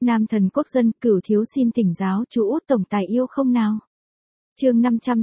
Nam thần quốc dân, Cửu thiếu xin thỉnh giáo chú Út tổng tài yêu không nào. Chương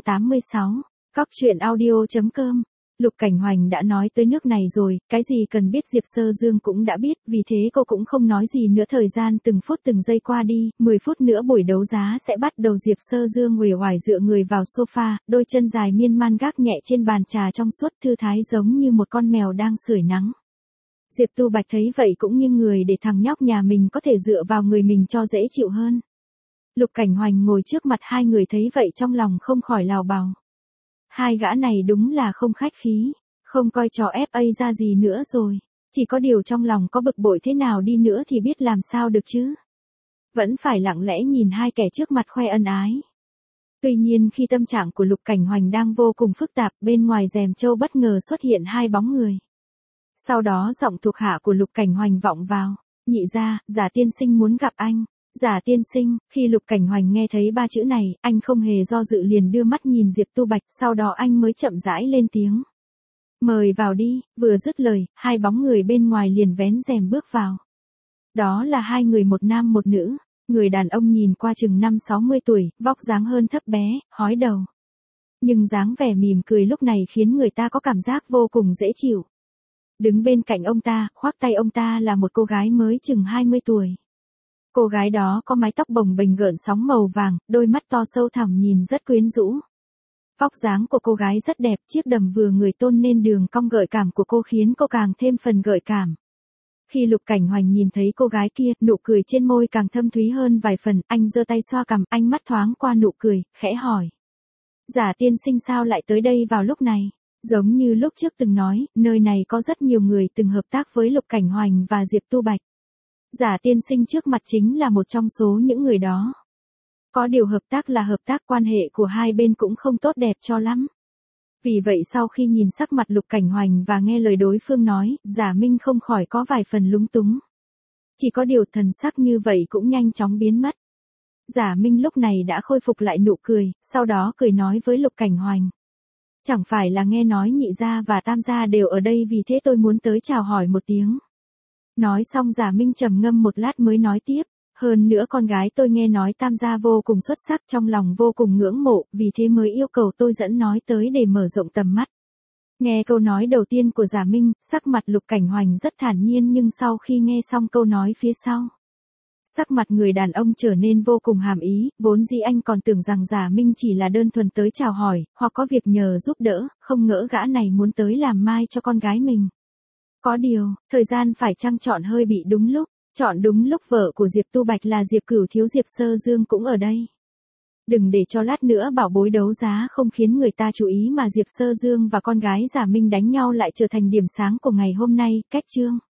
586. Cóc truyện audio.com. Lục Cảnh Hoành đã nói tới nước này rồi, cái gì cần biết Diệp Sơ Dương cũng đã biết, vì thế cô cũng không nói gì nữa. Thời gian từng phút từng giây qua đi, 10 phút nữa buổi đấu giá sẽ bắt đầu. Diệp Sơ Dương uể oải dựa người vào sofa, đôi chân dài miên man gác nhẹ trên bàn trà trong suốt, thư thái giống như một con mèo đang sưởi nắng. Diệp Tu Bạch thấy vậy cũng nghiêng người để thằng nhóc nhà mình có thể dựa vào người mình cho dễ chịu hơn. Lục Cảnh Hoành ngồi trước mặt hai người thấy vậy trong lòng không khỏi lào bào. Hai gã này đúng là không khách khí, không coi trò FA ra gì nữa rồi. Chỉ có điều trong lòng có bực bội thế nào đi nữa thì biết làm sao được chứ. Vẫn phải lặng lẽ nhìn hai kẻ trước mặt khoe ân ái. Tuy nhiên khi tâm trạng của Lục Cảnh Hoành đang vô cùng phức tạp, bên ngoài rèm châu bất ngờ xuất hiện hai bóng người. Sau đó giọng thuộc hạ của Lục Cảnh Hoành vọng vào. Nhị gia, Giả tiên sinh muốn gặp anh. Giả tiên sinh. Khi Lục Cảnh Hoành nghe thấy ba chữ này, anh không hề do dự liền đưa mắt nhìn Diệp Tu Bạch, sau đó anh mới chậm rãi lên tiếng. Mời vào đi. Vừa dứt lời, hai bóng người bên ngoài liền vén rèm bước vào. Đó là hai người, một nam một nữ. Người đàn ông nhìn qua chừng 50-60 tuổi, vóc dáng hơn thấp bé, hói đầu. Nhưng dáng vẻ mỉm cười lúc này khiến người ta có cảm giác vô cùng dễ chịu. Đứng bên cạnh ông ta, khoác tay ông ta là một cô gái mới chừng 20 tuổi. Cô gái đó có mái tóc bồng bềnh gợn sóng màu vàng, đôi mắt to sâu thẳm nhìn rất quyến rũ. Vóc dáng của cô gái rất đẹp, chiếc đầm vừa người tôn nên đường cong gợi cảm của cô khiến cô càng thêm phần gợi cảm. Khi Lục Cảnh Hoành nhìn thấy cô gái kia, nụ cười trên môi càng thâm thúy hơn vài phần, anh giơ tay xoa cằm, ánh mắt thoáng qua nụ cười, khẽ hỏi. Giả tiên sinh sao lại tới đây vào lúc này? Giống như lúc trước từng nói, nơi này có rất nhiều người từng hợp tác với Lục Cảnh Hoành và Diệp Tu Bạch. Giả tiên sinh trước mặt chính là một trong số những người đó. Có điều hợp tác là hợp tác, quan hệ của hai bên cũng không tốt đẹp cho lắm. Vì vậy sau khi nhìn sắc mặt Lục Cảnh Hoành và nghe lời đối phương nói, Giả Minh không khỏi có vài phần lúng túng. Chỉ có điều thần sắc như vậy cũng nhanh chóng biến mất. Giả Minh lúc này đã khôi phục lại nụ cười, sau đó cười nói với Lục Cảnh Hoành. Chẳng phải là nghe nói nhị gia và tam gia đều ở đây, vì thế tôi muốn tới chào hỏi một tiếng. Nói xong Giả Minh trầm ngâm một lát mới nói tiếp. Hơn nữa con gái tôi nghe nói tam gia vô cùng xuất sắc, trong lòng vô cùng ngưỡng mộ, vì thế mới yêu cầu tôi dẫn nói tới để mở rộng tầm mắt. Nghe câu nói đầu tiên của Giả Minh, sắc mặt Lục Cảnh Hoành rất thản nhiên, nhưng sau khi nghe xong câu nói phía sau, sắc mặt người đàn ông trở nên vô cùng hàm ý. Vốn dĩ anh còn tưởng rằng Giả Minh chỉ là đơn thuần tới chào hỏi, hoặc có việc nhờ giúp đỡ, không ngỡ gã này muốn tới làm mai cho con gái mình. Có điều, thời gian phải chăng chọn hơi bị đúng lúc. Chọn đúng lúc vợ của Diệp Tu Bạch là Diệp Cửu thiếu Diệp Sơ Dương cũng ở đây. Đừng để cho lát nữa bảo bối đấu giá không khiến người ta chú ý mà Diệp Sơ Dương và con gái Giả Minh đánh nhau lại trở thành điểm sáng của ngày hôm nay. Cách chương